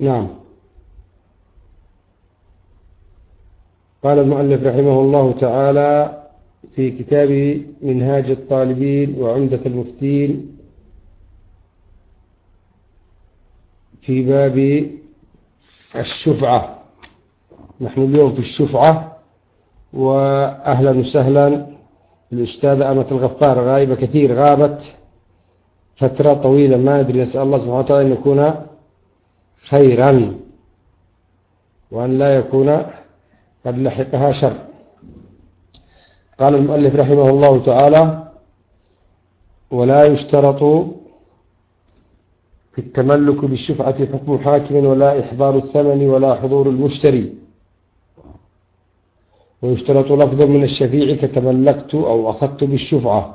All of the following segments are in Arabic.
نعم. قال المؤلف رحمه الله تعالى في كتابه منهاج الطالبين وعمدة المفتين في باب الشفعة. نحن اليوم في الشفعة، وأهلا وسهلا الأستاذة أمة الغفار، غائبة كثير، غابت فترة طويلة، ما ندري، نسأل الله سبحانه وتعالى أن يكون خيرا وأن لا يكون قد لحقها شر. قال المؤلف رحمه الله تعالى: ولا يشترط في التملك بالشفعة حكم حاكم ولا إحضار الثمن ولا حضور المشتري، ويشترط لفظ من الشفيع كتملكت أو أخذت بالشفعة،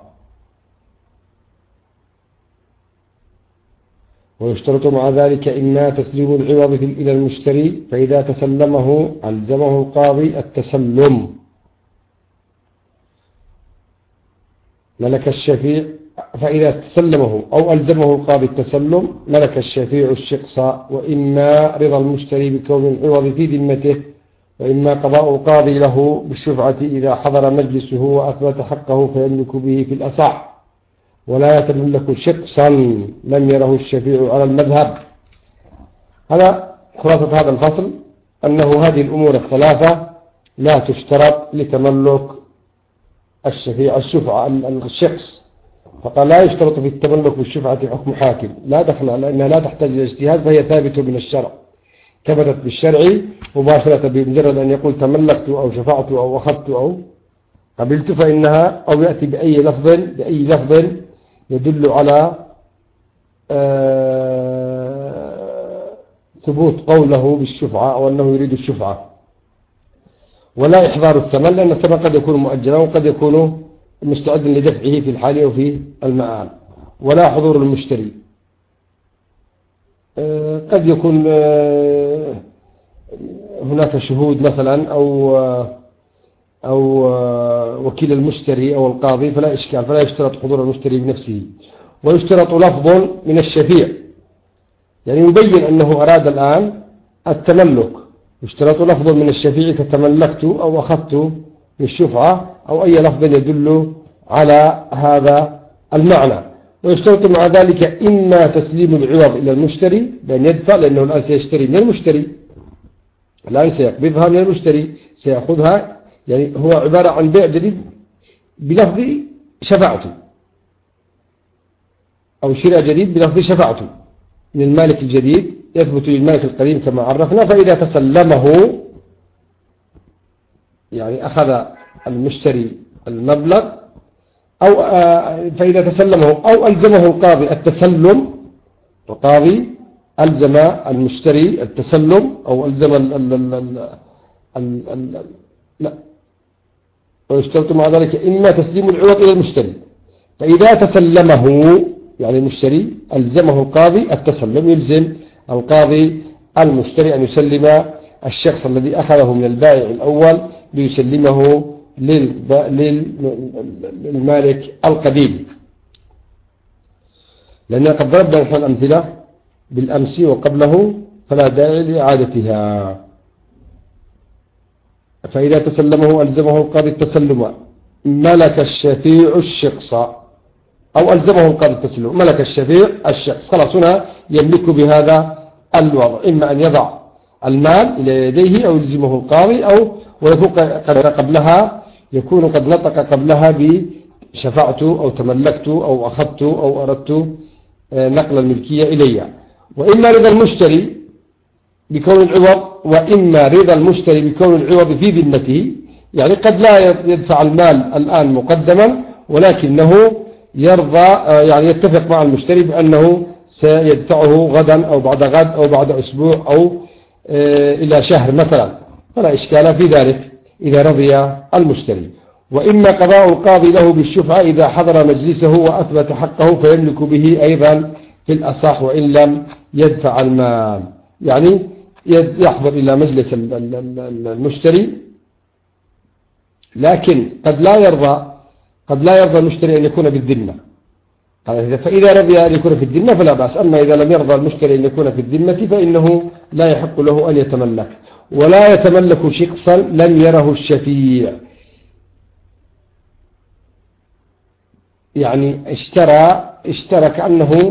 ويشترط مع ذلك إما تسليم العوض إلى المشتري، فإذا تسلمه ألزمه القاضي التسلم ملك الشفيع، فإذا تسلمه أو ألزمه القاضي التسلم ملك الشفيع الشقص، وإما رضا المشتري بكون العوض في ذمته، وإما قضاء القاضي له بالشفعة إذا حضر مجلسه وأثبت حقه فيملك به في الأصح، ولا يتملك شقصا لم يره الشفيع على المذهب. هذا خلاصة هذا الفصل، أنه هذه الأمور الثلاثة لا تشترط لتملك الشفيع الشفعة الشخص. فقال لا يشترط في التملك بالشفعة حكم حاكم، لا دخل، لأنها لا تحتاج إلى اجتهاد، فهي ثابتة من الشرع، ثبتت بالشرع مباشرة بمجرد أن يقول تملكت أو شفعت أو أخذت أو قبلت، فإنها أو يأتي بأي لفظ يدل على ثبوت قوله بالشفعة أو أنه يريد الشفعة. ولا إحضار الثمن، لأن الثمن قد يكون مؤجلا وقد يكون مستعدا لدفعه في الحال أو في المآل. ولا حضور المشتري، قد يكون هناك شهود مثلا أو وكيل المشتري أو القاضي، فلا إشكال، فلا يشترط حضور المشتري بنفسه. ويشترط لفظ من الشفيع، يعني يبين أنه أراد الآن التملك، يشترط لفظ من الشفيع كتملكت أو أخذت بالشفعة أو أي لفظ يدل على هذا المعنى. ويشترط مع ذلك إما تسليم العوض إلى المشتري بأن يدفع، لأنه الآن سيشتري من المشتري، الآن سيقبضها من المشتري، سيأخذها، يعني هو عبارة عن بيع جديد بلفظ شفعته، أو شراء جديد بلفظ شفعته من المالك الجديد، يثبت للمالك القديم كما عرفنا. فإذا تسلمه، يعني أخذ المشتري المبلغ، أو فإذا تسلمه أو ألزمه القاضي التسلم، القاضي ألزم المشتري التسلم أو ألزم لا، ويشترط مع ذلك إما تسليم العوض إلى المشتري، فإذا تسلمه يعني المشتري ألزمه القاضي التسلم، يلزم القاضي المشتري أن يسلم الشخص الذي أخذه من البائع الأول ليسلمه للمالك القديم. لأننا قد ضربنا نحن الأمثلة بالأمس وقبله، فلا داعي لإعادتها. فإذا تسلمه ألزمه القاضي التسلم ملك الشفيع الشخص، أو ألزمه القاضي التسلم ملك الشفيع الشخص، خلاص هنا يملك بهذا الوضع، إما أن يضع المال إلى يديه أو يلزمه القاضي، أو يكون قد نطق قبلها بشفعت أو تملكت أو أخذت أو أردت نقل الملكية إلي. وإما رضا المشتري بكون العوض، وإما رضا المشتري بكون العوض في ذمته، يعني قد لا يدفع المال الآن مقدما، ولكنه يرضى، يعني يتفق مع المشتري بأنه سيدفعه غدا أو بعد غد أو بعد أسبوع أو إلى شهر مثلا، فلا إشكال في ذلك إذا رضي المشتري. وإما قضاء القاضي له بالشفعة إذا حضر مجلسه وأثبت حقه فيملك به أيضا في الأصح وإن لم يدفع المال، يعني يحضر إلى مجلس المشتري، لكن قد لا يرضى المشتري أن يكون بالذمة، فإذا رضي أن يكون في الذمة فلا بأس. أما إذا لم يرضى المشتري أن يكون في الذمة فإنه لا يحق له أن يتملك. ولا يتملك شخصا لم يره الشفيع، يعني اشترى كأنه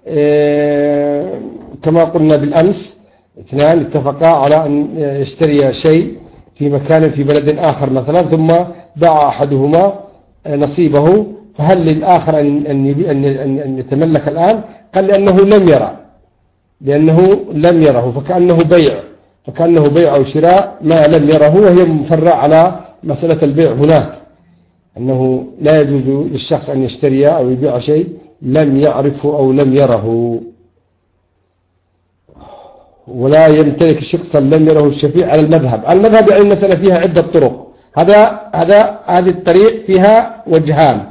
كما قلنا بالأمس، اثنان اتفقا على أن يشتري شيء في مكان في بلد آخر مثلا، ثم باع أحدهما نصيبه، فهل للآخر أن يتملك الآن؟ قال لأنه لم يره فكأنه بيع أو شراء ما لم يره، وهي مفرع على مسألة البيع هناك، أنه لا يجوز للشخص أن يشتري أو يبيع شيء لم يعرفه أو لم يره. ولا يمتلك شخصا لم يره الشفيع على المذهب يعني المسألة فيها عدة طرق. هذه الطريق فيها وجهان.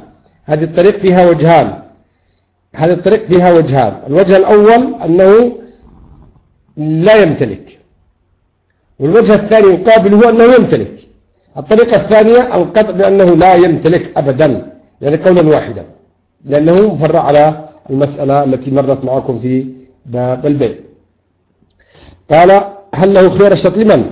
الوجه الأول أنه لا يمتلك، والوجه الثاني يقابله أنه يمتلك. الطريقة الثانية القطع بأنه لا يمتلك أبدا، يعني قولا واحدا، لأنه مفرع على المسألة التي مرت معكم في باب البيع. قال هل له خيار الشرط لمن؟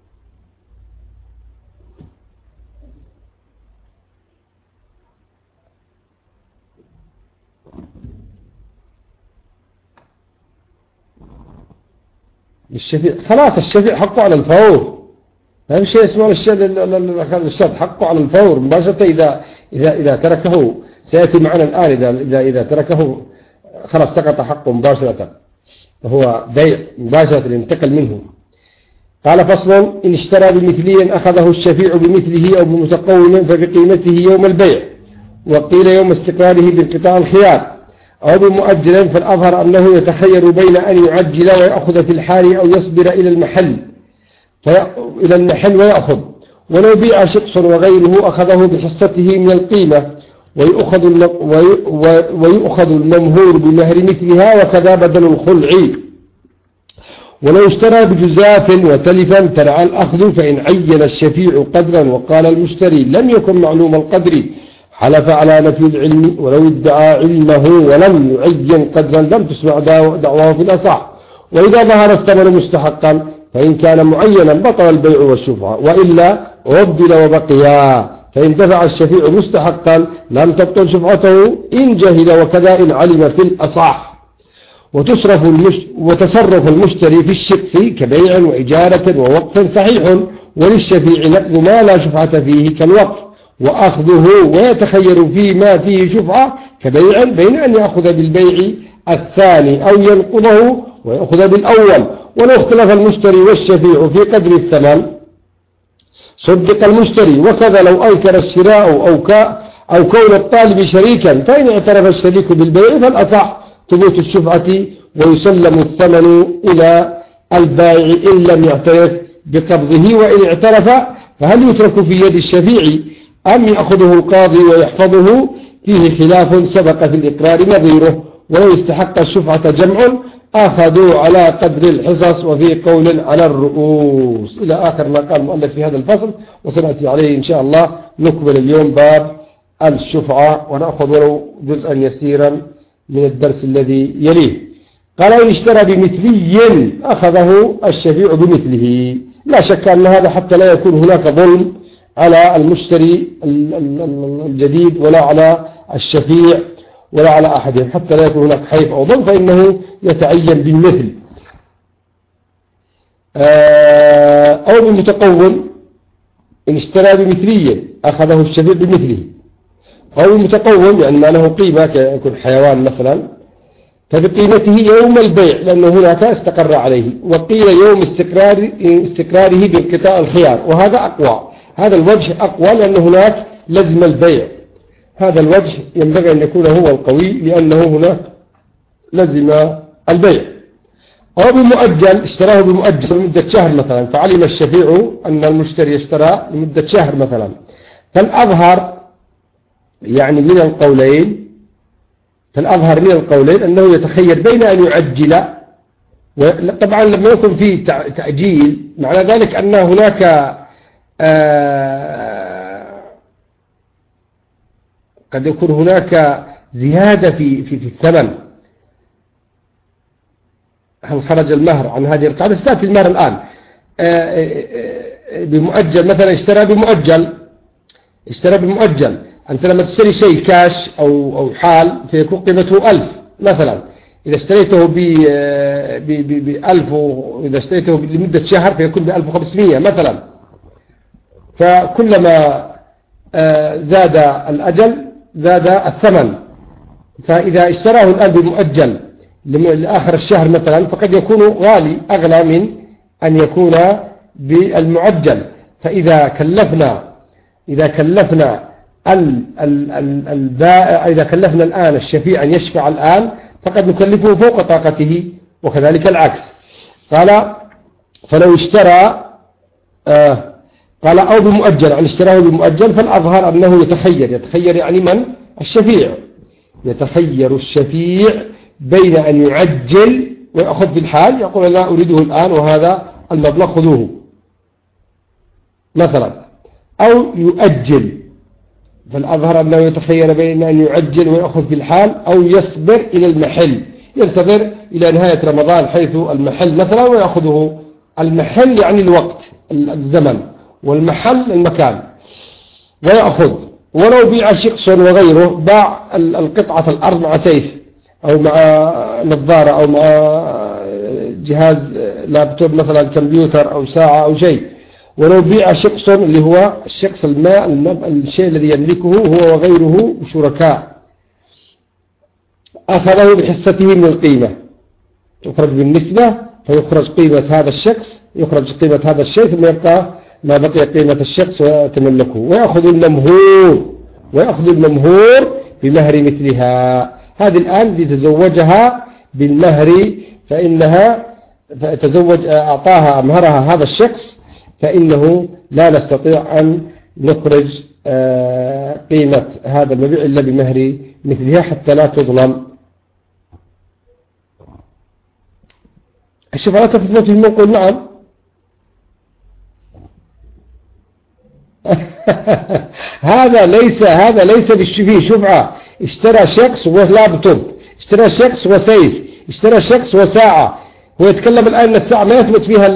الشفيع. خلاص الشفيع حقه على الفور، ما في شيء اسمه الشرط، حقه على الفور مباشرة. إذا تركه سيأتي معنا الآن، إذا تركه خلاص سقط حقه مباشرة، فهو بيع مباشرة ينتقل منه. قال فصل إن اشترى بمثلي أخذه الشفيع بمثله أو بمتقوم فبقيمته يوم البيع، وقيل يوم استقراره بانقطاع الخيار، أو بمؤجل، فالأظهر أنه يتخير بين أن يعجل ويأخذ في الحال أو يصبر إلى المحل ويأخذ. ولو بيع شخص وغيره أخذه بحصته من القيمة، ويؤخذ الممهور بمهر مثلها، وكذا بدل الخلع. ولو اشترى بجزاف وتلفا ترعى الأخذ، فإن عين الشفيع قدرا وقال المشتري لم يكن معلوم القدر حلف على نفي العلم، ولو ادعى علمه ولم يعين قدرا لم تسمع دعواه في الأصح. وإذا ظهر الثمن مستحقا فإن كان معينا بطل البيع والشفعة، وإلا عبدل وبقيا. فإن دفع الشفيع مستحقا لم تبطل شفعته إن جهل، وكذا إن علم في الأصح. وتصرف المشتري في الشخص كبيع وإجارة ووقف صحيح، وللشفيع نقض ما لا شفعة فيه كالوقف، وأخذه ويتخير فيما فيه شفعة كبيع، بين أن يأخذ بالبيع الثاني أو ينقضه ويأخذ بالأول. ولو اختلف المشتري والشفيع في قدر الثمن صدق المشتري، وكذا لو أنكر الشراء أو كون الطالب شريكا، فإن اعترف الشريك بالبيع فالأصح ثبوت الشفعة ويسلم الثمن إلى البائع إن لم يعترف بقبضه. وإن اعترف فهل يترك في يد الشفيع أم يأخذه القاضي ويحفظه؟ فيه خلاف سبق في الإقرار نظيره. ولو استحق الشفعة جمع أخذوا على قدر الحصص، وفي قول على الرؤوس، إلى آخر ما قال المؤلف في هذا الفصل، وسنأتي عليه إن شاء الله. نكمل اليوم باب الشفعة ونأخذ ولو جزءا يسيرا من الدرس الذي يليه. قال إن اشترى بمثلي أخذه الشفيع بمثله. لا شك أن هذا حتى لا يكون هناك ظلم على المشتري الجديد ولا على الشفيع ولا على أحدهم، حتى لا يكون هناك حيف أو ظلم، فإنه يتعين بالمثل. أو بالمتقوم إن اشترى بمثلي أخذه الشفيع بمثله، أو المتقوم يعني ما له قيمة كيكون حيوان مثلا، فبقيمته يوم البيع لأنه هناك استقر عليه. وقيل يوم استقراره بانقطاع الخيار، وهذا أقوى، هذا الوجه أقوى لأن هناك لزم البيع. هذا الوجه ينبغي أن يكون هو القوي لأنه هناك لزم البيع. أو بمؤجل اشتراه بمؤجل لمدة شهر مثلا، فعلم الشفيع أن المشتري اشترى لمدة شهر مثلا، فالأظهر يعني من القولين أنه يتخير بين أن يعجل، طبعا لما يكون فيه تأجيل معنى ذلك أن هناك قد يكون هناك زيادة في الثمن. هل خرج المهر عن هذه القاعدة؟ ستأتي المهر الآن. بمؤجل مثلا، اشترى بمؤجل. أنت لما تشتري شيء كاش أو حال فيكون قيمته 1000 مثلا. إذا اشتريته ب1000 وإذا اشتريته لمدة شهر فيكون ب1500 مثلا. فكلما زاد الأجل زاد الثمن. فإذا اشتراه الآن بمؤجل لآخر الشهر مثلا فقد يكون غالي أغلى من أن يكون بالمعجل. فإذا كلفنا البائع، إذا كلفنا الآن الشفيع أن يشفع الآن فقد نكلفه فوق طاقته، وكذلك العكس. قال فلو اشترى قال أو بمؤجل، يعني اشتراه بمؤجل، فالأظهر أنه يتخير يعني من؟ الشفيع. يتخير الشفيع بين أن يعجل ويأخذ في الحال، يقول لا أريده الآن وهذا المبلغ خذوه مثلا، أو يؤجل. فالأظهر أنه يتخير بين أن يعجل ويأخذ في الحال، أو يصبر إلى المحل، ينتظر إلى نهاية رمضان حيث المحل مثلا ويأخذه. المحل يعني الوقت الزمن، والمحل المكان، ويأخذ. ولو بيع شخص وغيره، باع القطعة الأرض مع سيف أو مع نظارة أو مع جهاز لابتوب مثلا، كمبيوتر أو ساعة أو شيء. ولو بيع شخص اللي هو الشخص الشيء الذي يملكه هو وغيره شركاء، أخذه بحصته من القيمة، تخرج بالنسبة، فيخرج قيمة هذا الشخص، يخرج قيمة هذا الشيء، ثم يبقى ما بقي قيمة الشخص ويتملكه. ويأخذ الممهور بمهر مثلها. هذه الآن لتزوجها بالمهر، فإنها أعطاها مهرها هذا الشخص، فإنه لا نستطيع أن نخرج قيمة هذا المبيع إلا بمهر مثلها حتى لا تظلم. الشفعة تثبت المنقول. نعم. هذا ليس بالشفيه شفعة. اشترى شخص ولابتوب، اشترى شخص وسيف، اشترى شخص وساعة. هو يتكلم الآن أن الساعة ما يثبت فيها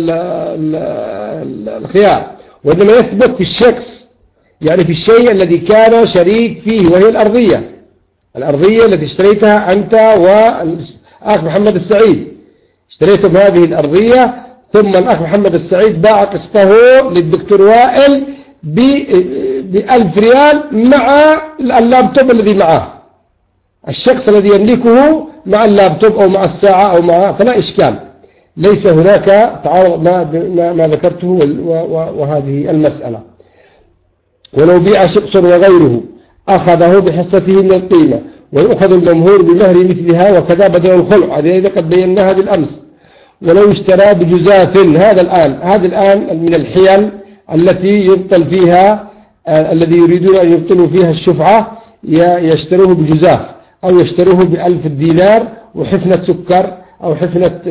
الخيار، وإنما يثبت في الشخص، يعني في الشيء الذي كان شريك فيه، وهي الأرضية التي اشتريتها أنت والأخ محمد السعيد. اشتريتم هذه الأرضية، ثم الأخ محمد السعيد باع قسطه للدكتور وائل ب1000 ريال مع اللابتوب الذي معه. الشخص الذي يملكه مع اللابتوب أو مع الساعة أو مع، فلا إشكال، ليس هناك تعارض ما ذكرته وهذه المسألة. ولو بيع شخص وغيره أخذه بحصته من القيمة، ويأخذ الممهور بمهر مثلها، وكذا بدل الخلع، هذه قد بيناها بالأمس. ولو اشترى بجزاف، هذا الآن من الحيل التي يبطل فيها الذي يريدون أن يبطلوا فيها الشفعة، يشتروه بجزاف، أو يشتروه ب1000 دينار وحفنة سكر أو حفنة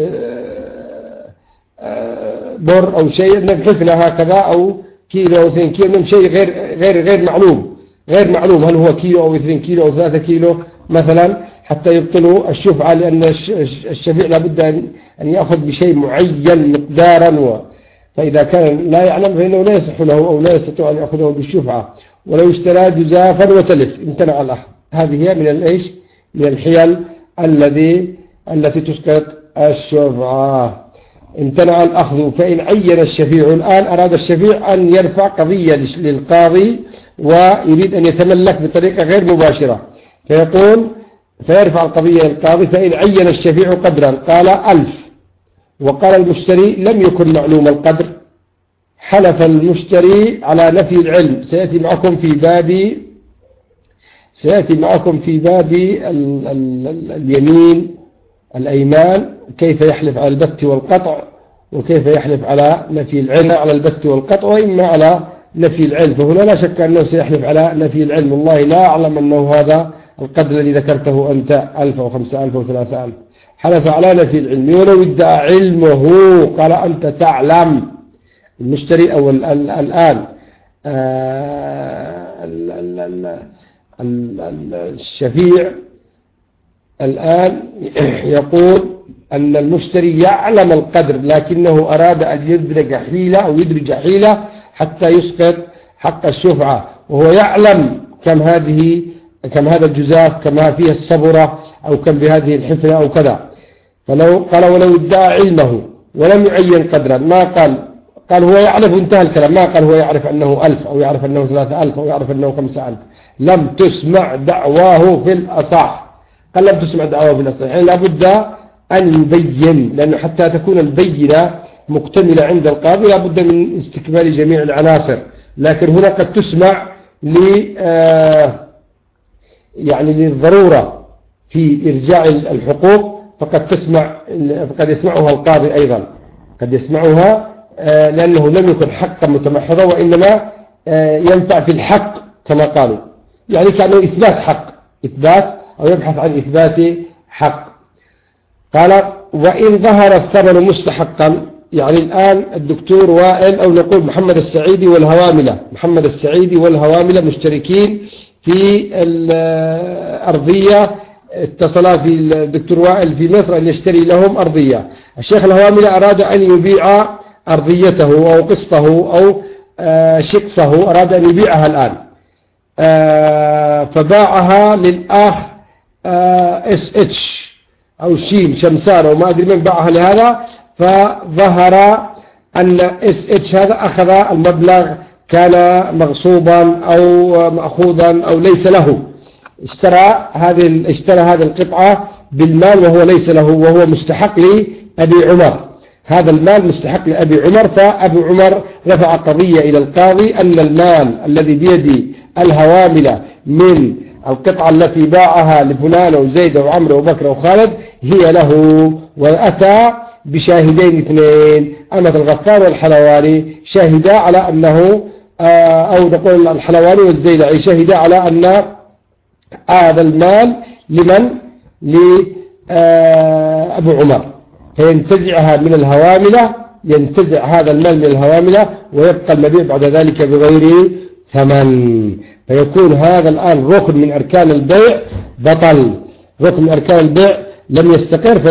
بر أو شيء، حفنة هكذا، أو كيلو أو 2 كيلو من شيء غير معلوم هل هو كيلو أو 2 كيلو أو 3 كيلو مثلا، حتى يبطلوا الشفعة، لأن الشفيع لابد أن يأخذ بشيء معين مقدارا، فإذا كان لا يعلم فإنه لا يصح له أو لا يستطيع أن يأخذه بالشفعة. ولو اشترى جزافا وتلف امتنع الأخذ. هذه هي من الحيل التي تسقط الشفعة. امتنع الأخذ. فإن عين الشفيع، الآن أراد الشفيع أن يرفع قضية للقاضي ويريد أن يتملك بطريقة غير مباشرة، فيرفع القضية للقاضي. فإن عين الشفيع قدرا قال 1000، وقال المشتري لم يكن معلوم القدر، حلف المشتري على نفي العلم. سيأتي معكم في باب الأيمان، كيف يحلف على البت والقطع، وكيف يحلف على نفي العلم، على البت والقطع، وإما على نفي العلم. فهنا لا شك أنه سيحلف على نفي العلم. والله لا أعلم أنه هذا القدر الذي ذكرته أنت 1000 أو 5000 أو 3000. حلف على نفي العلم. ولو ادعى علمه قال أنت تعلم. المشتري أو الآن الشفيع الآن يقول أن المشتري يعلم القدر لكنه أراد أن يدرج حيلة أو يدرج حيلة حتى يسقط حق الشفعة، وهو يعلم كم هذا الجزاف، كم فيها الصبرة، أو كم بهذه الحفنة أو كذا. قال ولو ادعى علمه ولم يعين قدرا، ما قال هو يعرف، انتهى الكلام، ما قال هو يعرف أنه 1000 أو يعرف أنه 3000 أو يعرف أنه 5000. لم تسمع دعواه في الأصح، قال لم تسمع دعواه في الأصح، يعني لابد أن يبين، لأنه حتى تكون البينة مكتملة عند القاضي لابد من استكمال جميع العناصر. لكن هنا قد تسمع يعني للضرورة في إرجاع الحقوق، فقد يسمعها القاضي أيضا، قد يسمعها لأنه لم يكن حقا متمحضا، وإنما ينفع في الحق كما قالوا، يعني كأنه إثبات حق، إثبات أو يبحث عن إثبات حق. قال وإن ظهر الثمن مستحقا، يعني الآن الدكتور وائل أو نقول محمد السعيدي والهواملة مشتركين في الأرضية، اتصل في الدكتور وائل في مصر أن يشتري لهم أرضية. الشيخ الهواملة أراد أن يبيع أرضيته أو قسطه أو شقصه، أراد أن يبيعها الآن، فباعها للأخ SH أو شمسان أو ما أدري من باعها لهذا، فظهر أن SH هذا أخذ المبلغ كان مغصوبا أو مأخوذا أو ليس له، اشترى هذه القطعة بالمال وهو ليس له، وهو مستحق لأبي عمر، هذا المال مستحق لأبي عمر. فأبو عمر رفع قضية إلى القاضي أن المال الذي بيد الهواملة من القطعة التي باعها لفلان وزيد وعمر وبكر وخالد هي له، وأتى بشاهدين اثنين، أمة الغفار والحلواني، شاهدا على أنه أو نقول الحلواني والزيلعي شاهدا على أن هذا المال لأبو عمر، فينتزعها من الهواملة، ينتزع هذا المال من الهواملة ويبقى المبيع بعد ذلك بغير ثمن، فيكون هذا الآن ركن من أركان البيع بطل، ركن من أركان البيع لم يستقر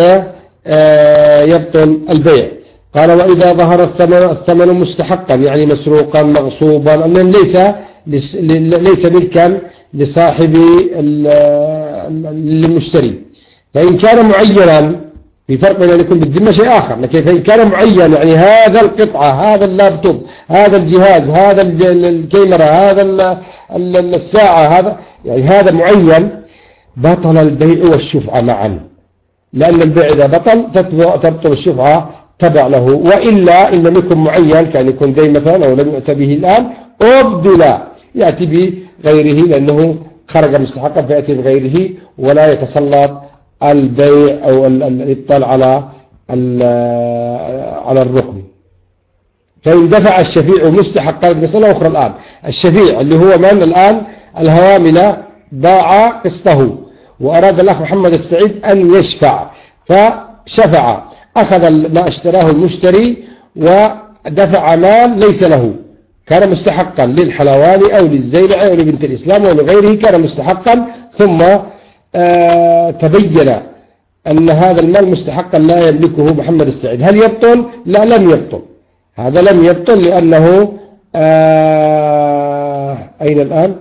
فيبطل البيع. قال وإذا ظهر الثمن مستحقا، يعني مسروقا مغصوبا، أنه ليس ملكا لصاحب المشتري، فإن كان معينا، في فرق بين أن يكون بالذمة شيء آخر، لكن فإن كان معين، يعني هذا القطعة، هذا اللابتوب، هذا الجهاز، هذا الكاميرا، هذا الساعة، هذا يعني هذا معين، بطل البيع والشفعة معا، لأن البيع إذا بطل تبطل الشفعة تبع له. وإلا إن لم يكن معين، كان يكون دين مثلا أو لم يؤتى به الآن، أبدل، يأتي بغيره لأنه خرج مستحقا فيأتي بغيره، ولا يتسلط البيع أو الإبطال على الركن. فإن دفع الشفيع مستحقا، مسألة أخرى الآن، الشفيع اللي هو من الآن الهواملة باع قسطه وأراد الأخ محمد السعيد أن يشفع، فشفع، أخذ ما اشتراه المشتري ودفع مال ليس له، كان مستحقا للحلواني أو للزيلعي أو لبنت الإسلام أو لغيره، كان مستحقا، ثم تبين أن هذا المال مستحقا لا يملكه محمد السعيد، هل يبطل؟ لا، لم يبطل، هذا لم يبطل، لأنه أين الآن؟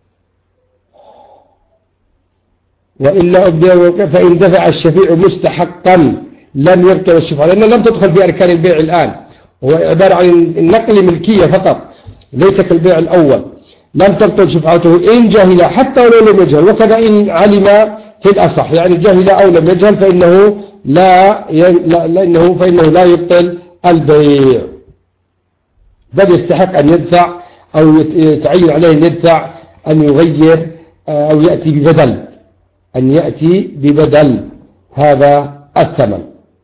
وإلا أبدأ، فإن دفع الشفيع مستحقا لم يبطل الشفعة، لأنه لم تدخل في أركان البيع الآن، هو عبارة عن النقل ملكية فقط، ليس كالبيع الأول، لم تبطل شفعته إن جهل حتى ولو لم يجهل، وكذا إن علم في الأصح، يعني جهل أو لم يجهل فإنه لا يبطل البيع، بل يستحق أن يدفع أو يتعين عليه أن يدفع، أن يغير أو يأتي ببدل هذا الثمن.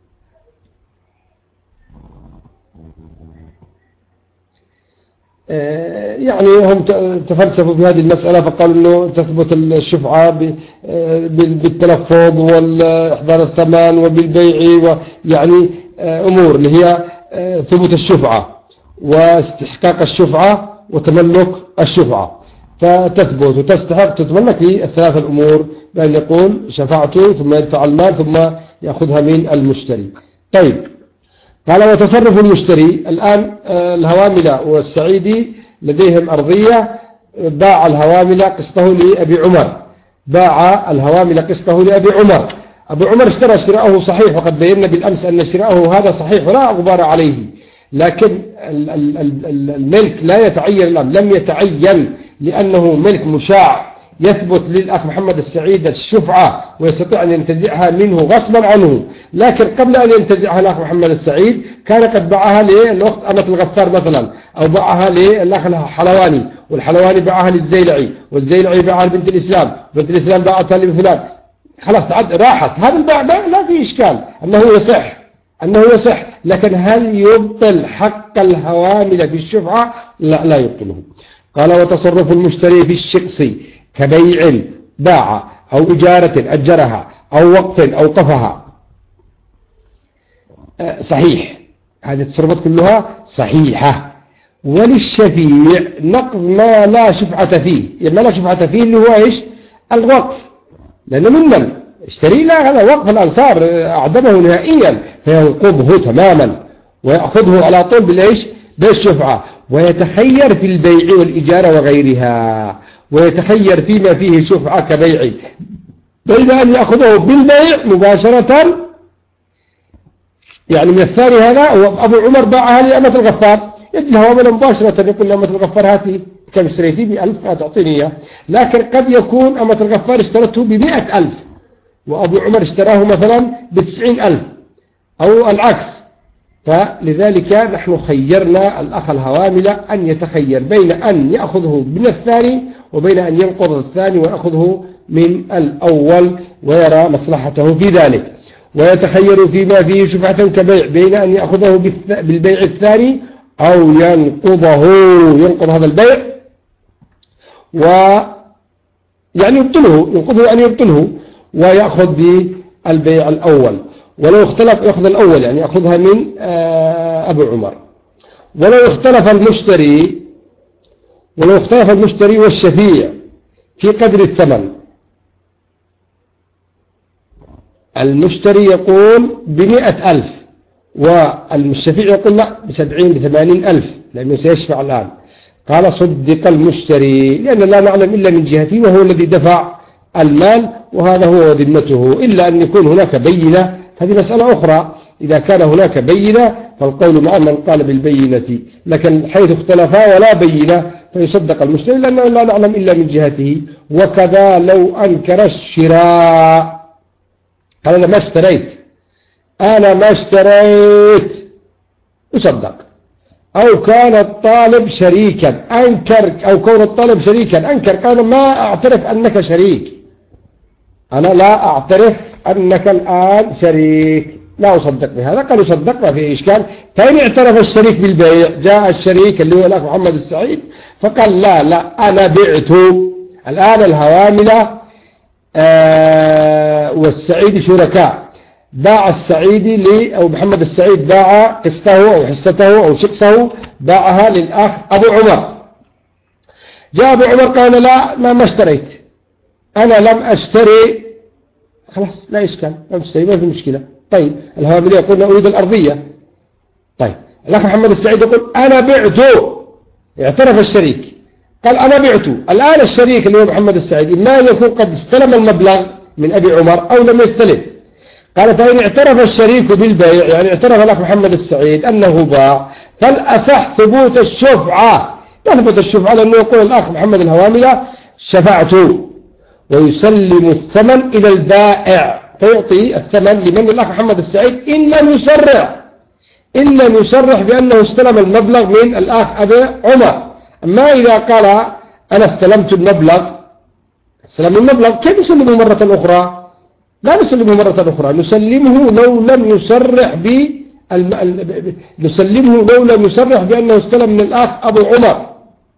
يعني هم تفلسفوا في هذه المسألة، فقالوا أنه تثبت الشفعة بالتلفظ والإحضار الثمن وبالبيع، ويعني أمور اللي هي ثبوت الشفعة واستحقاق الشفعة وتملك الشفعة. فتثبت وتستحق تتملك في الثلاث الأمور، بأن يقول شفعته ثم يدفع المال ثم يأخذها من المشتري. طيب، قال وتصرف المشتري. الآن الهواملة والسعيدي لديهم أرضية، باع الهواملة قسطه لأبي عمر، باع الهواملة قسطه لأبي عمر. أبو عمر اشترى شراءه صحيح، وقد بينا بالأمس أن شراءه هذا صحيح ولا غبار عليه، لكن الملك لا يتعين الآن، لم يتعين لأنه ملك مشاع، يثبت للأخ محمد السعيد الشفعة ويستطيع أن ينتزعها منه غصبا عنه. لكن قبل أن ينتزعها الأخ محمد السعيد كان قد باعها للأخت أمة الغفار مثلا، أو باعها للأخ الحلواني، والحلواني باعها للزيلعي، والزيلعي باعها لبنت الإسلام، بنت الإسلام باعتها لفلان، خلاص راحت. هذا الباع لا في إشكال أنه يصح، لكن هل يبطل حق الهوامل في الشفعة؟ لا يبطله. قال وتصرف المشتري في الشقص كبيع باع، أو إجارة أجرها، أو وقف أوقفها صحيح، هذه التصرفات كلها صحيحة. وللشفيع نقض ما لا شفعة فيه، ما لا شفعة فيه اللي هو إيش؟ الوقف، لأنه ممن اشتري لا، هذا وقف الأنصار أعدمه نهائيا، فينقضه تماما ويأخذه على طول بالإيش؟ بالشفعة. ويتخير في البيع والإجارة وغيرها، ويتخير فيما فيه شفعة كبيع، بين أن يأخذه بالبيع مباشرة، يعني من الثاني هذا أبو عمر باعها لأمة الغفار، يجي هوامل مباشرة، يقول لأمة الغفار هاتي كم اشتريتي ب1000 هتعطيني إياه. لكن قد يكون أمة الغفار اشترته ب100,000 وأبو عمر اشتراه مثلا ب90,000 أو العكس. فلذلك نحن خيرنا الأخ الهوامل أن يتخير بين أن يأخذه من الثاني وبين أن ينقض الثاني ويأخذه من الأول، ويرى مصلحته في ذلك. ويتخير فيما فيه شفعة كبيع بين أن يأخذه بالبيع الثاني أو ينقض هذا البيع يعني ينقضه يعني يبطله، ويأخذ بالبيع الأول. ولو اختلف يأخذ الأول، يعني يأخذها من أبو عمر. ولو اختلف المشتري والشفيع في قدر الثمن، المشتري يقول ب100,000 والشفيع يقول لا ب70 ب80,000 لأنه سيشفع الآن. قال صدق المشتري، لأن لا نعلم إلا من جهته وهو الذي دفع المال، وهذا هو ذمته، إلا أن يكون هناك بينة، هذه مسألة أخرى. إذا كان هناك بينة فالقول مع من قال بالبينة، لكن حيث اختلفا ولا بينة فيصدق المشتري، لأنه لا نعلم إلا من جهته. وكذا لو أنكر الشراء، قال أنا ما اشتريت يصدق. أو كان الطالب شريكا أنكر، أو كون الطالب شريكا أنكر، قال ما أعترف أنك شريك، أنا لا أعترف أنك الآن شريك، لا أصدق بهذا. قال يصدق، ما في إشكال. فإن اعترف الشريك بالبيع، جاء الشريك اللي هو الأخ محمد السعيد فقال لا أنا بعت الآن الهواملة والسعيد شركاء، باع السعيدي أو محمد السعيد باع قسطه أو حصته أو شقصه، باعها للأخ أبو عمر. جاء أبو عمر قال لا ما اشتريت، أنا لم أشتري، خلاص لا إشكال، لم أشتري ما في مشكلة. طيب الهواملية يقول أريد الأرضية. طيب الأخ محمد السعيد يقول أنا بعته، اعترف الشريك قال أنا بعته. الآن الشريك اللي هو محمد السعيد إما يكون قد استلم المبلغ من أبي عمر أو لم يستلم. قال فإن اعترف الشريك بالبيع، يعني اعترف الأخ محمد السعيد أنه باع، فالأصح ثبوت الشفعة، تثبت الشفعة، لأنه يقول الأخ محمد الهواملة شفعته، ويسلم الثمن إلى البائع، فيعطي الثمن لمن؟ الأخ محمد السعيد إن لم يصرح بأنه استلم المبلغ من الأخ أبي عمر. أما إذا قال أنا استلمت المبلغ، كيف نسلمه مرة أخرى؟ لا نسلمه مرة أخرى، نسلمه لو لم يصرح بأنه استلم من الأخ أبو عمر.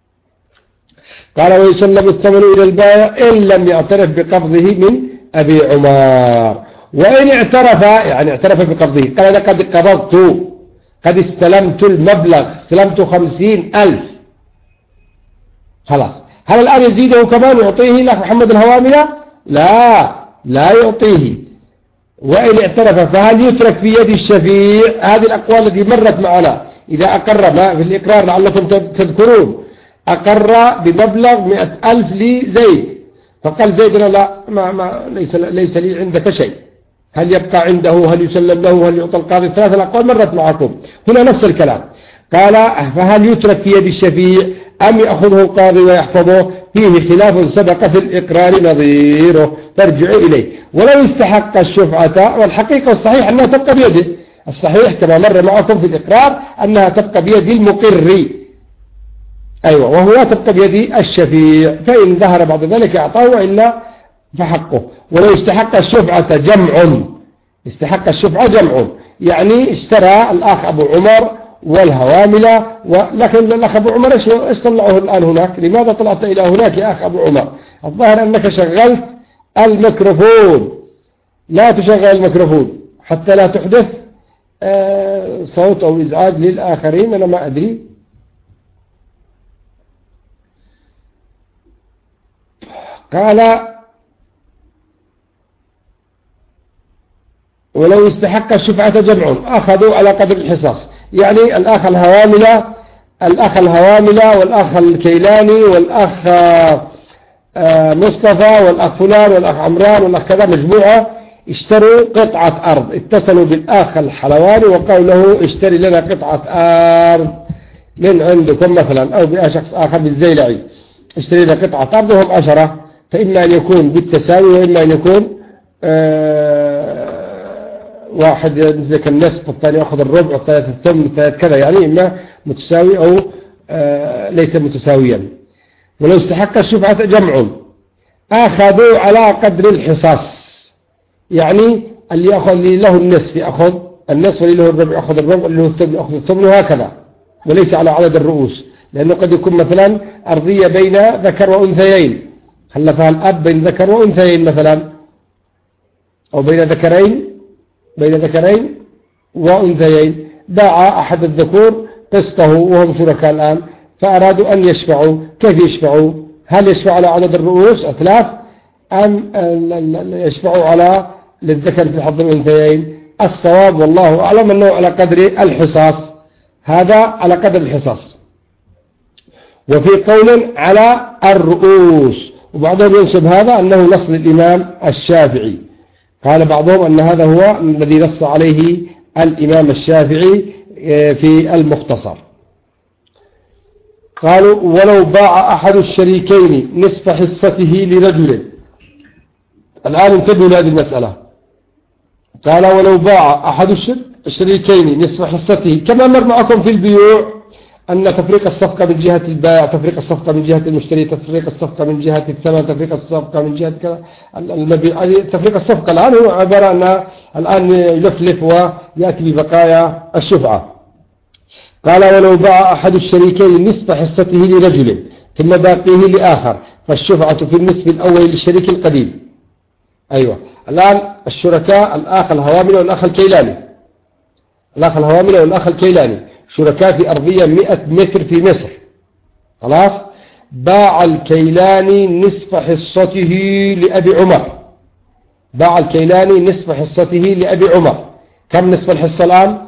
قال ويسلم الثمن إلى البائع إن لم يعترف بقبضه من أبي عمر. وإن اعترف، يعني اعترف بقبضه، قال أنا قد قبضت، قد استلمت المبلغ، استلمت 50,000، خلاص هل الآن يزيده كمان يعطيه الأخ محمد الهواملة؟ لا يعطيه. وإن اعترف فهل يترك في يد الشفيع؟ هذه الأقوال التي مرت معنا. إذا أقر ما في الإقرار لعلكم تذكرون، أقر بمبلغ 100,000 لزيد، فقال زيد لا ليس لي عندك شيء، هل يبقى عنده؟ هل يسلم له؟ هل يعطى القاضي؟ ثلاثة الأقوال مرت معكم. هنا نفس الكلام. قال فهل يترك في يد الشفيع أم يأخذه القاضي ويحفظه؟ فيه خلاف سبق في الإقرار نظيره، فارجعوا إليه. ولو استحق الشفعة، والحقيقة الصحيح أنها تبقى بيده، الصحيح كما مر معكم في الإقرار أنها تبقى بيد المقر، أيوة، وهو تبقى بيد الشفيع، فإن ظهر بعد ذلك أعطاه وإلا فحقه. ولو استحق الشفعة استحق الشفعة جمع، يعني اشترى الأخ أبو عمر والهواملة لكن الأخ أبو عمر إيش طلعه الآن هناك؟ لماذا طلعت إلى هناك يا أخ أبو عمر؟ الظاهر أنك شغلت الميكروفون، لا تشغل الميكروفون حتى لا تحدث صوت أو إزعاج للآخرين، أنا ما أدري. قال ولو استحق الشفعة جمع أخذوا على قدر الحصص، يعني الأخ الهواملة والأخ الكيلاني والأخ مصطفى والأخ فلان والأخ عمران والأخ كذا، مجموعة اشتروا قطعة أرض، اتصلوا بالأخ الحلواني وقالوا له اشتري لنا قطعة أرض من عندكم مثلا، أو بشخص آخر بالزيلعي اشتري لنا قطعة أرض، وهم 10، فإما أن يكون بالتساوي وإما أن يكون واحد مثلك النصف والثاني يأخذ الربع والثالث الثمن والثالث كذا، يعني إما متساوي أو ليس متساويا. ولو استحق الشفعة جمع أخذوا على قدر الحصص، يعني اللي يأخذ له النصف يأخذ النصف، واللي له الربع يأخذ الربع، واللي له الثمن يأخذ الثمن، وهكذا، وليس على عدد الرؤوس، لأنه قد يكون مثلا أرضية بين ذكر وأنثيين، حلفها الأب بين ذكر وأنثيين مثلا، أو بين ذكرين وأنثيين، باع أحد الذكور قسطه وهم شركاء الآن، فأرادوا أن يشفعوا. كيف يشفعوا؟ هل يشفعوا على عدد الرؤوس 3 أم يشفعوا على للذكر في حظ الأنثيين؟ الصواب والله أعلم أنه على قدر الحصاص، هذا على قدر الحصاص. وفي قول على الرؤوس، وبعضهم ينسب هذا أنه نص للإمام الشافعي، قال بعضهم أن هذا هو الذي نص عليه الإمام الشافعي في المختصر. قالوا ولو باع أحد الشريكين نصف حصته لرجل، الآن انتبهوا لهذه المسألة. قال ولو باع أحد الشريكين نصف حصته، كما مر معكم في البيوع أن تفريق الصفقة من جهة البائع، تفريق الصفقة من جهة المشتري، تفريق الصفقة من جهة الثمن، تفريق الصفقة من جهة كذا، تفريق الصفقة الآن هو عبارة عن الآن يلفلف ويأتي ببقايا الشفعة. قال ولو باع أحد الشريكين نصف حصته لرجل ثم باقيه لآخر، فالشفعة في النصف الأول للشريك القديم. أيوة، الآن الشركاء الأخ الهواملة والأخ الكيلاني، شركاء في أرضية 100 متر في مصر، خلاص. باع الكيلاني نصف حصته لأبي عمر، كم نصف الحصة الآن؟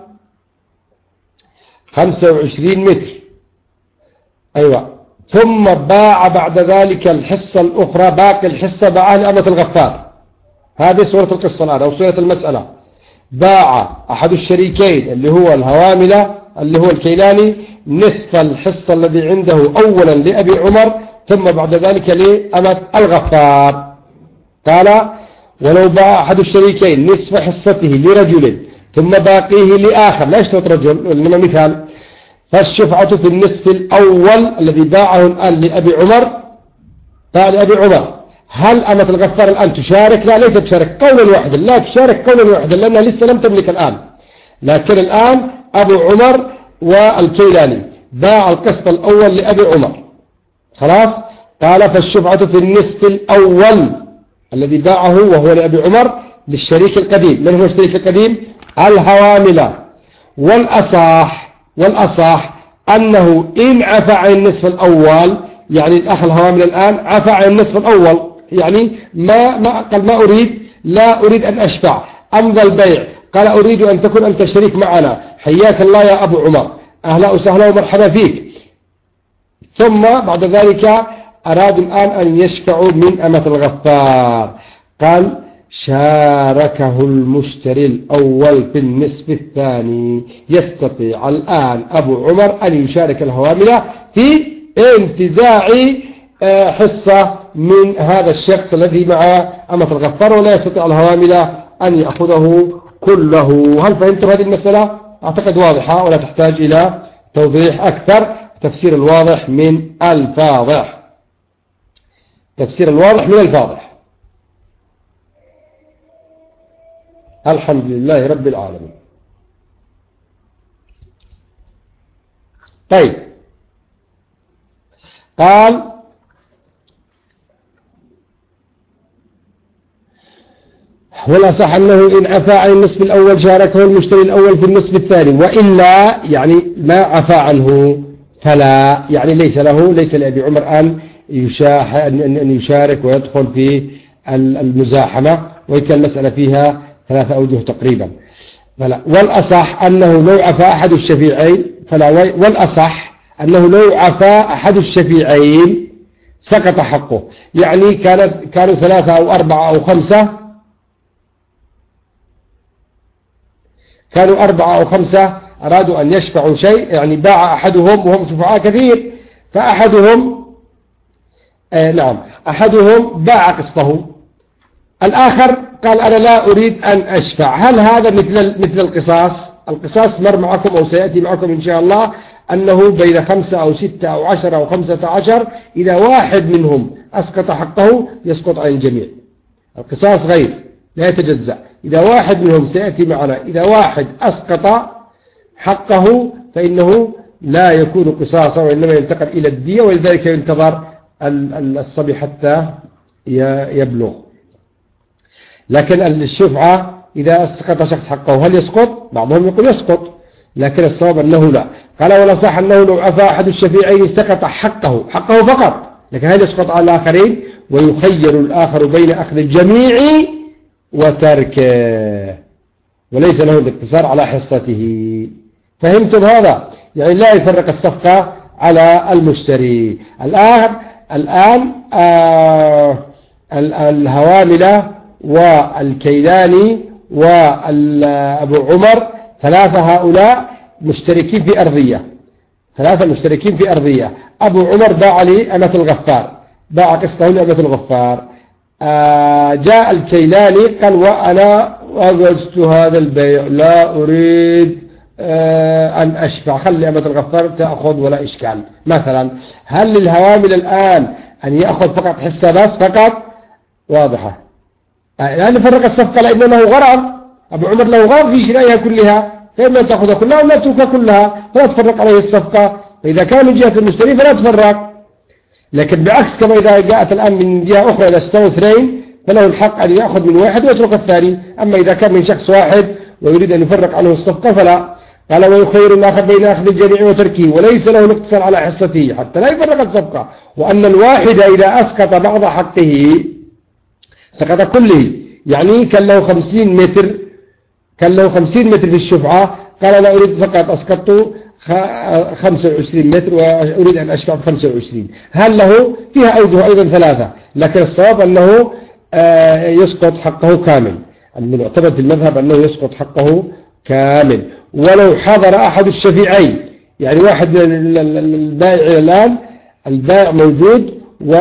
25 متر، أيوة. ثم باع بعد ذلك الحصة الأخرى، باقي الحصة باعها لأمة الغفار. هذه صورة القصة الآن أو صورة المسألة. باع أحد الشريكين اللي هو الهواملة اللي هو الكيلاني نصف الحصة الذي عنده أولا لأبي عمر، ثم بعد ذلك لأمة الغفار. قال ولو باع أحد الشريكين نصف حصته لرجل ثم باقيه لآخر، لا يشترط رجل إنما مثال، فالشفعة في النصف الأول الذي باعه الآن لأبي عمر، باع لأبي عمر. هل أمة الغفار الآن تشارك؟ لا، ليست تشارك قولا واحدا، لا تشارك قولا واحدا لأنها لسه لم تملك الآن، لكن الآن أبو عمر والكيلاني باع القسط الأول لأبي عمر، خلاص. قال فالشفعة في النصف الأول الذي باعه وهو لأبي عمر للشريك القديم. من هو الشريك القديم؟ الهواملة. والأصح أنه إن عفى عن النصف الأول يعني الأخ الهوامل الآن عفى عن النصف الأول، يعني قال ما أريد، لا أريد أن أشفع، أمضى البيع، قال أريد أن تكون أنت شريك معنا، حياك الله يا أبو عمر، أهلا وسهلا ومرحبا فيك. ثم بعد ذلك أرادوا الآن أن يشفعوا من أمة الغفار، قال شاركه المشتري الأول في النصف الثاني، يستطيع الآن أبو عمر أن يشارك الهوامل في انتزاع حصة من هذا الشخص الذي مع أمة الغفار، ولا يستطيع الهوامل أن يأخذه كله. هل فهمتم هذه المسألة؟ أعتقد واضحة ولا تحتاج إلى توضيح أكثر. تفسير الواضح من الفاضح، تفسير الواضح من الفاضح. الحمد لله رب العالمين. طيب، قال والأصح أنه إن عفى عن النصف الأول شاركه المشتري الأول في النصف الثاني، وإلا يعني ما عفى عنه فلا، يعني ليس لأبي عمر أن يشارك ويدخل في المزاحمة، وإن كان المسألة فيها 3 أوجه تقريبا. فلا، والأصح أنه لو عفى أحد الشفيعين فلا، والأصح أنه لو عفى أحد الشفيعين سقط حقه، يعني كانوا 3 أو 4 أو 5، كانوا 4 أو 5 أرادوا أن يشفعوا شيء، يعني باع أحدهم وهم شفعاء كثير، فأحدهم أحدهم باع قسطه، الآخر قال أنا لا أريد أن أشفع. هل هذا مثل القصاص؟ القصاص مر معكم أو سيأتي معكم إن شاء الله أنه بين 5 أو 6 أو 10 أو 15 إذا واحد منهم أسقط حقه يسقط عن الجميع. القصاص غير، لا يتجزأ. إذا واحد منهم سيأتي معنا، إذا واحد أسقط حقه فإنه لا يكون قصاصا وإنما ينتقل إلى الدية، ولذلك ينتظر الصبي حتى يبلغ. لكن الشفعة إذا أسقط شخص حقه هل يسقط؟ بعضهم يقول يسقط، لكن الصواب أنه لا. قال ولا صح أنه لو عفى أحد الشفيعين استقط حقه فقط، لكن هل يسقط على الآخرين؟ ويخير الآخر بين أخذ الجميع وتركه، وليس له الاقتصار على حصته. فهمتم هذا؟ يعني لا يفرق الصفقة على المشتري. الآن الهواملة والكيلاني وأبو عمر 3 هؤلاء مشتركين في أرضية، 3 مشتركين في أرضية. أبو عمر باع لي أمة الغفار، باع قسطه لأمة الغفار. جاء الكيلاني قال وأنا أجزت هذا البيع، لا أريد أن أشفع، خلي أمة الغفار تأخذ ولا إشكال. مثلا هل للهوامل الآن أن يأخذ فقط حصة بس فقط؟ واضحة، لا نفرق الصفقة لأنه له غرض. أبو عمر له غرض في شرائها كلها، فإما تأخذها كلها ولا تتركها كلها، فلا تفرق عليه الصفقة. فإذا كان من جهة المشتري فلا تفرق. لكن بعكس كما إذا جاءت الآن من جهة أخرى إذا استووا 2 فله الحق أن يأخذ من واحد ويترك الثاني. أما إذا كان من شخص واحد ويريد أن يفرق عنه الصفقة فلا. قال ويخير الآخر بين أخذ الجميع وتركه، وليس له الاقتصار على حصته حتى لا يفرق الصفقة. وأن الواحد إذا أسقط بعض حقه سقط كله، يعني كان له 50 متر، كان له 50 متر في الشفعة، قال لا أريد فقط أسقطت 25 متر وأريد أن أشفع ب 25. هل له فيها أوجه أيضا 3، لكن الصواب أنه يسقط حقه كامل. المعتمد في المذهب أنه يسقط حقه كامل. ولو حضر أحد الشفيعين، يعني واحد من البائع الآن، البائع موجود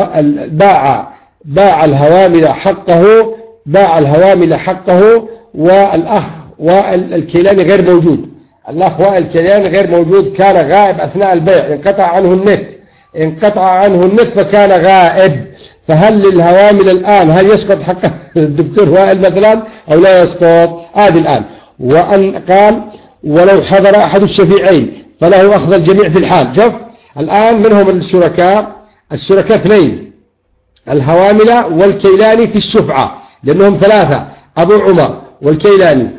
باع الهوامل حقه، باع الهوامل حقه، والأخ والكيلاني غير موجود، الأخ والكيلاني غير موجود، كان غائب أثناء البيع، انقطع عنه النت فكان غائب. فهل للهوامل الآن هل يسقط حق الدكتور وائل مثلا أو لا يسقط؟ الآن. وأن قال ولو حضر أحد الشفيعين فله أخذ الجميع في الحال. شوف الآن منهم الشركاء 2، الهوامل والكيلاني في الشفعة، لأنهم 3، أبو عمر والكيلاني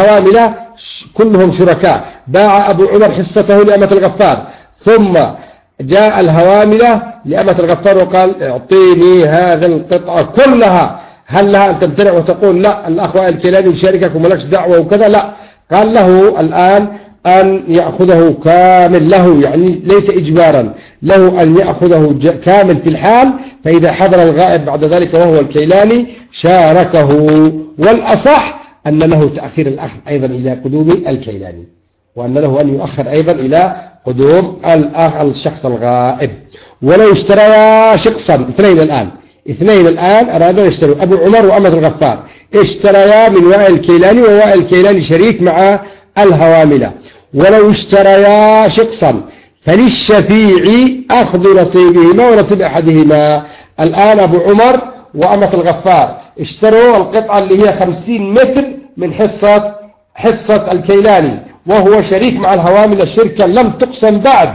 والهوامل كلهم شركاء. باع أبو عمر حصته لأمة الغفار، ثم جاء الهواملة لأمة الغفار وقال اعطيني هذا القطعة كلها، هل لها أن تمتنع وتقول لا الأخ وائل الكيلاني يشاركك وملكش دعوة وكذا؟ لا، قال له الآن أن يأخذه كامل له، يعني ليس إجبارا له أن يأخذه كامل في الحال، فإذا حضر الغائب بعد ذلك وهو الكيلاني شاركه. والأصح أن له تأخير الأخذ أيضا إلى قدوم الكيلاني، وأن له أن يؤخر أيضا إلى قدوم الشخص الغائب. ولو اشتريا شخصا، اثنين الآن أرادوا يشتروا، أبو عمر وأمة الغفار اشتريا من وائل الكيلاني، ووائل الكيلاني شريك مع الهواملة. ولو اشتريا شخصا فللشفيع أخذ نصيبهما ونصيب أحدهما. الآن أبو عمر وأمة الغفار اشتروا القطعة اللي هي 50 متر من حصة الكيلاني، وهو شريك مع الهواملة شركة لم تقسم بعد،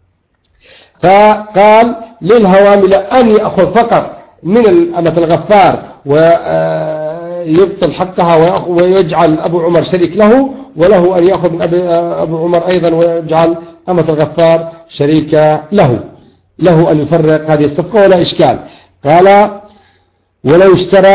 فقال للهواملة أن يأخذ فقط من أمة الغفار ويبطل حقها ويجعل أبو عمر شريك له، وله أن يأخذ من أبو عمر أيضا ويجعل أمة الغفار شريكة له أن يفرق هذه الصفقة ولا إشكال. قال ولو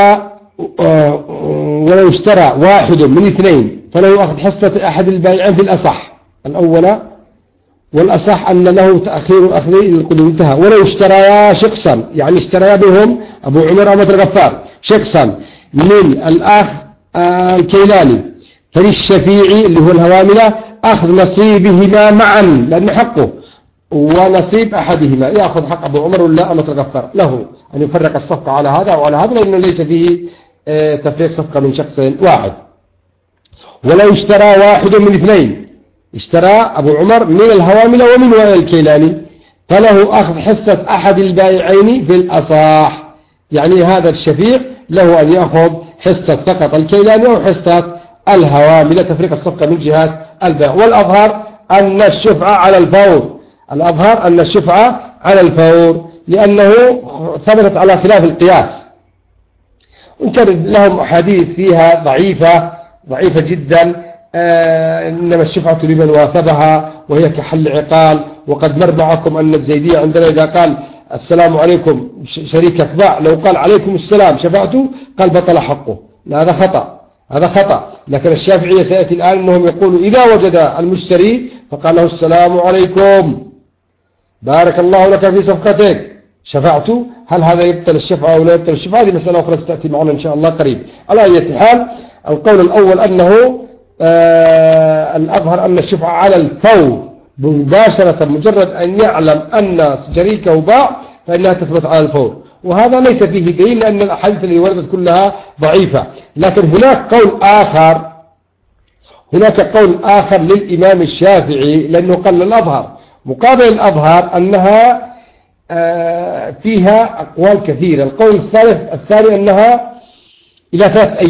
اشترى واحد من اثنين فلو أخذ حصة أحد البائعين في الأصح الأول، والأصح أن له تأخير أخذ القدوم انتهى. ولو اشتريا شخصا، يعني اشتريا بهم أبو عمر وأمة الغفار شخصا من الأخ الكيلاني فللشفيع اللي هو الهواملة أخذ نصيبهما معا لأنه حقه، ونصيب أحدهما يأخذ حق أبو عمر ولا أمة الغفار، له أن يفرق الصفقة على هذا وعلى هذا، لأنه ليس فيه تفريق صفقة من شخص واحد. ولو اشترى واحد من اثنين، اشترى أبو عمر من الهواملة ومن وائل الكيلاني، فله أخذ حصة أحد البائعين في الأصح، يعني هذا الشفيع له أن يأخذ حصة فقط الكيلاني أو حصة الهواملة، تفريق الصفقة من جهة البيع. والأظهر أن الشفعة على الفور، لأنه ثبتت على خلاف القياس، وإن كان لهم أحاديث فيها ضعيفة جدا، إنما الشفعة لمن واثبها وهي كحل عقال. وقد مر معكم أن الزيدية عندنا إذا قال السلام عليكم شريكك باع، لو قال عليكم السلام شفعته قال بطل حقه، هذا خطأ. لكن الشافعية سيأتي الآن أنهم يقولوا إذا وجد المشتري فقال له السلام عليكم بارك الله لك في صفقتك شفعته، هل هذا يبطل الشفعة أو لا يبطل الشفعة؟ هذه مسألة أخرى ستأتي معنا إن شاء الله قريب. على أي حال القول الأول أنه الأظهر أن الشفعة على الفور مباشرة، مجرد أن يعلم أن شريكه باع فإنها تثبت على الفور، وهذا ليس فيه دليل لأن الأحاديث اللي وردت كلها ضعيفة. لكن هناك قول آخر للإمام الشافعي، لأنه قال الأظهر مقابل الأظهر أنها فيها أقوال كثيرة. القول الثاني أنها إلى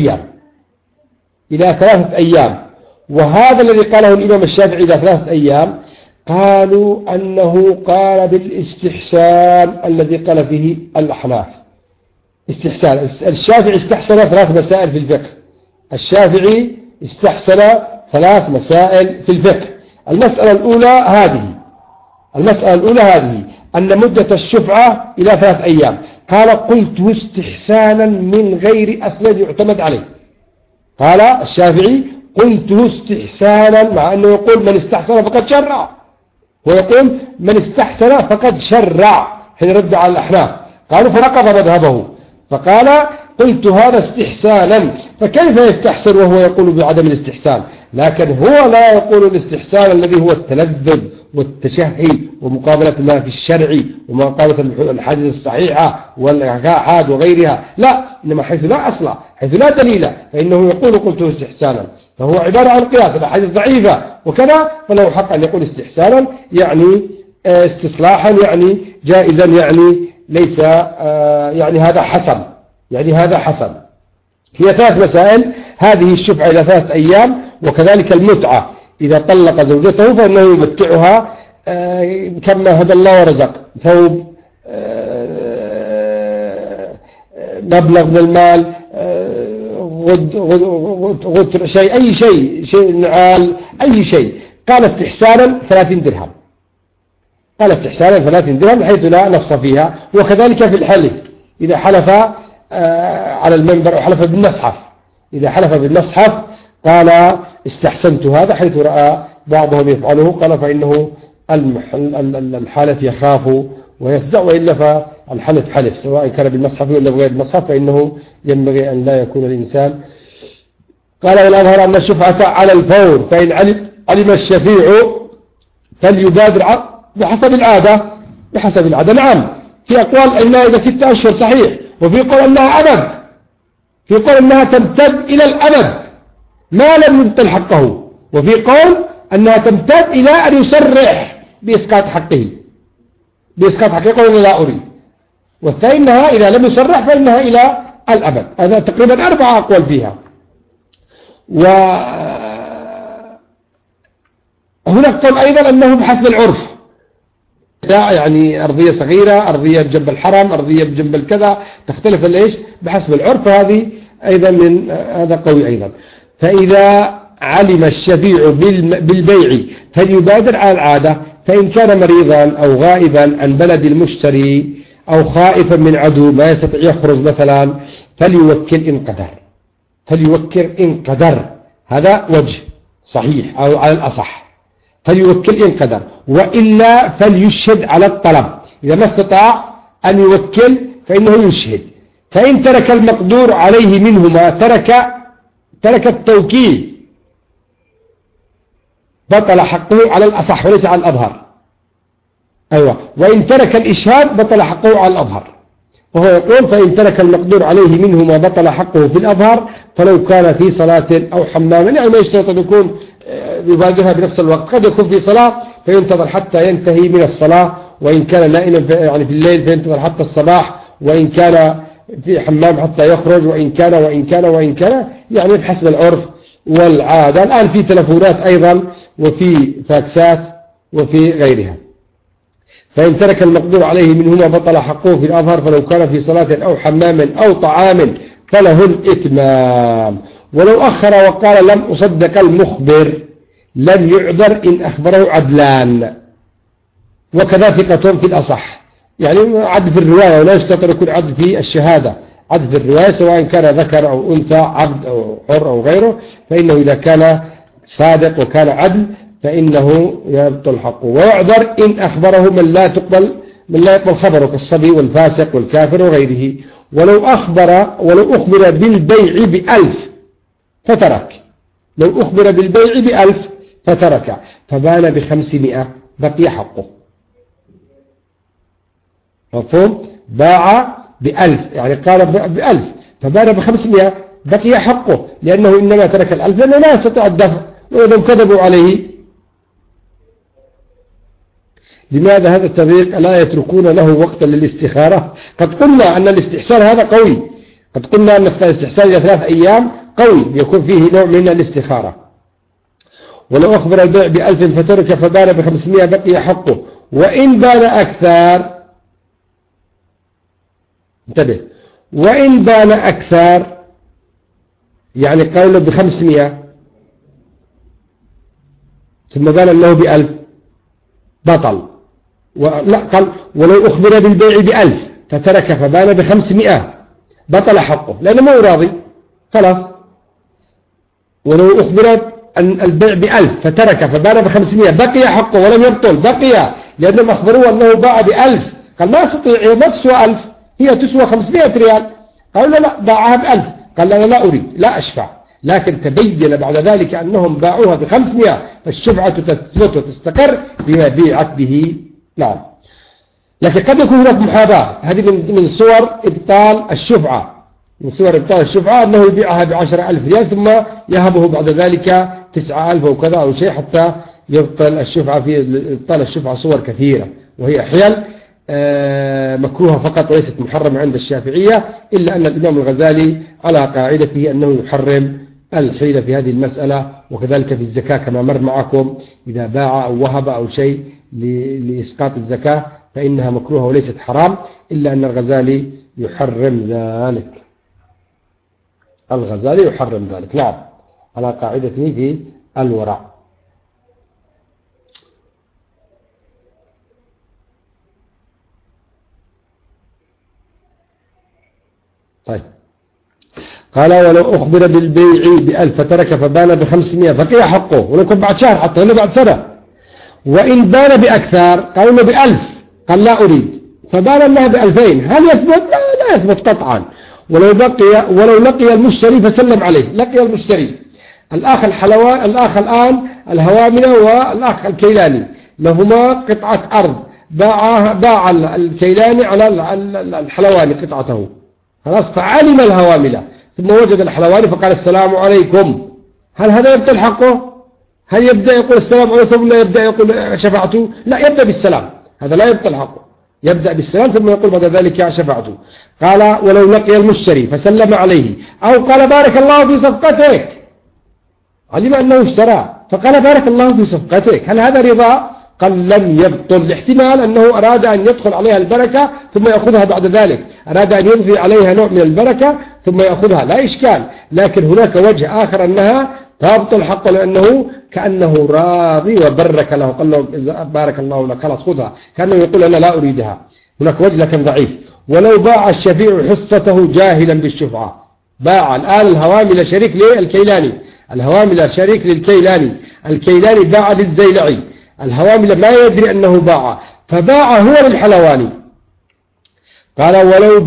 3 أيام، وهذا الذي قاله الإمام الشافعي إلى 3 أيام قالوا أنه قال بالاستحسان الذي قال فيه الأحناف. استحسان، الشافعي استحسن 3 مسائل في الفقه، الشافعي استحسن 3 مسائل في الفقه. المسألة الأولى هذه أن مدة الشفعة إلى 3 أيام. قال قلته استحسانا من غير أصل يعتمد عليه. قال الشافعي قلته استحسانا، مع أنه يقول من استحسن فقد شرع، ويقول من استحسن فقد شرع، حين رد على الأحناف قالوا فرقض مذهبه، فقال قلت هذا استحسانا، فكيف يستحسن وهو يقول بعدم الاستحسان؟ لكن هو لا يقول الاستحسان الذي هو التلذذ والتشهي ومقابلة ما في الشرع ومقابلة الحديث الصحيحة والإعاحات وغيرها، لا، إنما حيث لا أصل، حيث لا دليل، فإنه يقول قلته استحسانا، فهو عبارة عن قياس، الأحاديث ضعيفة وكذا، فله حق أن يقول استحسانا، يعني استصلاحا، يعني جائزا، يعني ليس يعني هذا حسن. هي 3 مسائل، هذه الشفعة إلى 3 أيام، وكذلك المتعة إذا طلق زوجته فإنه يمتعها كما هدى الله ورزق، ثوب، مبلغ من المال، غتر، أي شيء نعال، أي شيء. قال استحسانا 30 درهم، قال استحسانا 30 درهم حيث لا نص فيها. وكذلك في الحلف إذا حلف على المنبر أو حلف بالمصحف، إذا حلف بالمصحف قال استحسنت هذا حيث رأى بعضهم يفعله، قال فإنه الحالف يخاف ويفزع، وإلا فالحلف حلف سواء كان بالمصحف ولا بغير المصحف، فإنه ينبغي أن لا يكون الإنسان. قال والأظهر أن الشفعة على الفور، فإن علم الشفيع فليبادر بحسب العادة. بحسب العادة نعم، في أقوال أنها إذا 6 أشهر صحيح، وفي قول أنها أبد، في قول أنها تمتد إلى الأبد ما لم يبطل حقه، وفي قول أنها تمتد إلى أن يصرح بإسقاط حقه، بإسقاط حقه قول لا أريد. والثاني أنها إذا لم يصرح فإنها إلى الأبد. هذا تقريبا 4 أقوال فيها. وهناك قول أيضا أنه بحسب العرف، يعني أرضية صغيرة، أرضية بجنب الحرم، أرضية بجنب الكذا، تختلف ليش بحسب العرف. هذه أيضا من هذا قوي أيضا. فإذا علم الشفيع بالبيع فليبادر على العادة، فإن كان مريضا أو غائبا عن بلد المشتري أو خائفا من عدو ما يستطيع يخرج مثلا فليوكل إن قدر. فليوكل إن قدر، هذا وجه صحيح أو على الأصح، فليوكل إن قدر، وإلا فليشهد على الطلب. إذا ما استطاع أن يوكل فإنه يشهد. فإن ترك المقدور عليه منهما ترك التوكيل بطل حقه على الأصح وليس على الأظهر. أيوة. وإن ترك الإشهاد بطل حقه على الأظهر. وهو يقول فإن ترك المقدور عليه منهما بطل حقه في الأظهر، فلو كان في صلاة أو حمام، يعني ما يشترط أن يكون يبادرها بنفس الوقت، قد يكون في صلاة فينتظر حتى ينتهي من الصلاة، وإن كان نائما يعني في الليل فينتظر حتى الصباح، وإن كان في حمام حتى يخرج، وإن كان يعني بحسب العرف والعادة. الآن في تلفونات أيضا وفي فاكسات وفي غيرها. فإن ترك المقدور عليه منهما بطل حقه في الأظهر، فلو كان في صلاة أو حمام أو طعام فله الإتمام. ولو أخر وقال لم أصدق المخبر لم يعذر إن أخبره عدلان، وكذا ثقة في الأصح، يعني عدل في الرواية، ولا يشترط يكون عدل في الشهادة. عدل في الرواية سواء كان ذكر أو أنثى، عبد أو حر أو غيره، فإنه إذا كان صادق وكان عدل فإنه يبطل حقه. ويعذر إن أخبره من لا يقبل خبره كالصبي والفاسق والكافر وغيره. ولو أخبر بالبيع ب1000 فترك، لو أخبر بالبيع ب1000 فترك فبان ب500 بقي حقه. مفهوم؟ باع ب1000 يعني قال ب1000 فبان ب500 بقي حقه، لأنه إنما ترك 1000 لأنه لا يستطيع الدفع، وإذا كذبوا عليه. لماذا هذا التفريق لا يتركون له وقتا للاستخارة؟ قد قلنا أن الاستحسان هذا قوي، قد قلنا أن الاستحسان إلى 3 أيام قوي يكون فيه نوع من الاستخارة. ولو أخبر البيع ب1000 فترك فبان ب500 بقي حقه. وإن بان أكثر، انتبه، وإن بان أكثر يعني قوله ب500 ثم بان أنه ب1000 بطل. لا، قال ولو أخبر بالبيع ب1000 فترك فبان ب500 بطل حقه لأنه ما راضي خلاص. ولو أخبر أن البيع ب1000 فترك فبان ب500 بقي حقه ولم يبطل، بقي لأنهم أخبروه أنه باع ب1000، قال ما أستطيع، ما تسوى 1000، هي تسوى 500 ريال. قال لا باعها ب1000، قال لا أريد، لا أشفع. لكن تبين بعد ذلك أنهم باعوها ب500، فالشفعة تثبت وتستقر بما بيعت به. نعم. لكن قد يكون هناك محاباة، هذه من صور إبطال الشفعة، من صور إبطال الشفعة أنه يبيعها ب10,000 ريال ثم يهبه بعد ذلك 9,000 أو كذا أو شيء حتى يبطل الشفعة. في إبطال الشفعة صور كثيرة، وهي حيل مكروهة فقط وليست محرمة عند الشافعية، إلا أن الإمام الغزالي على قاعدته أنه يحرم الحيلة في هذه المسألة. وكذلك في الزكاة كما مر معكم، إذا باع أو وهب أو شيء لإسقاط الزكاة فإنها مكروهة وليست حرام، إلا أن الغزالي يحرم ذلك. الغزالي يحرم ذلك، نعم، على قاعدته في الورع. طيب قال ولو أخبر بالبيع ب1000 فترك فبان ب500 فقيل حقه ولو كان بعد شهر حتى ولا بعد سنة. وإن بان بأكثر قالوا له ب1000 قال لا أريد فبان الله ب2000 هل يثبت؟ لا يثبت قطعا. ولو لقي المشتري فسلم عليه. لقي المشتري الأخ الآن الهوامنة والأخ الكيلاني لهما قطعة أرض باع الكيلاني على الحلواني قطعته خلاص فعلم الهواملة ثم وجد الحلواني فقال السلام عليكم. هل هذا يبطل حقه؟ هل يبدأ يقول السلام عليكم ولا يبدأ يقول شفعته؟ لا يبدأ بالسلام. هذا لا يبطل حقه. يبدأ بالسلام ثم يقول بعد ذلك شفعته. قال ولو لقي المشتري فسلم عليه أو قال بارك الله في صفقتك علم أنه اشترى فقال بارك الله في صفقتك هل هذا رضا؟ قال لم يبطل. احتمال أنه أراد أن يدخل عليها البركة ثم يأخذها بعد ذلك أراد أن يضفي عليها نوع من البركة ثم يأخذها لا إشكال. لكن هناك وجه آخر أنها تبطل حقه لأنه كأنه راضي وبرك له قال له بارك الله لك خلاص خذها كأنه يقول أنا لا أريدها. هناك وجه لكن ضعيف. ولو باع الشفيع حصته جاهلا بالشفعة باع الآن الهوامل شريك للكيلاني الهوامل شريك للكيلاني الكيلاني باع للزيلعي الهوامل ما يدري أنه باع فباع هو للحلواني. قال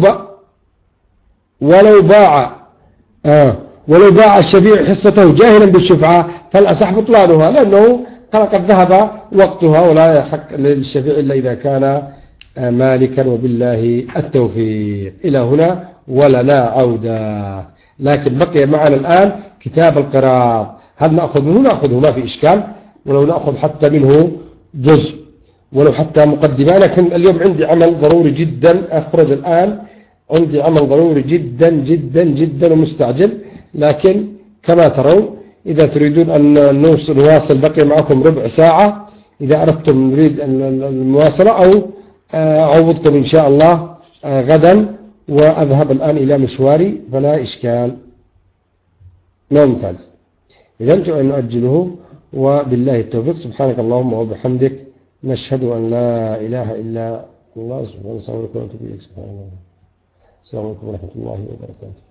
ولو باع الشفيع حصته جاهلا بالشفعة فالأصح بطلانها لأنه قد ذهب وقتها ولا يحق للشفيع إلا إذا كان مالكا وبالله التوفيق. إلى هنا ولا لا عودة. لكن بقي معنا الآن كتاب القراض هل نأخذه ما في إشكال ولو نأخذ حتى منه جزء ولو حتى مقدمة. لكن اليوم عندي عمل ضروري جدا أخرج الآن عندي عمل ضروري جدا جدا جدا ومستعجل. لكن كما ترون إذا تريدون أن نواصل بقي معكم ربع ساعة إذا أردتم نريد المواصلة أو أعوضكم إن شاء الله غدا وأذهب الآن إلى مشواري فلا إشكال. ممتاز. إذا أنتم أن نؤجله وبالله التوفيق. سبحانك اللهم وبحمدك نشهد أن لا إله إلا الله سبحانه وتعالى. السلام عليكم ورحمة الله وبركاته.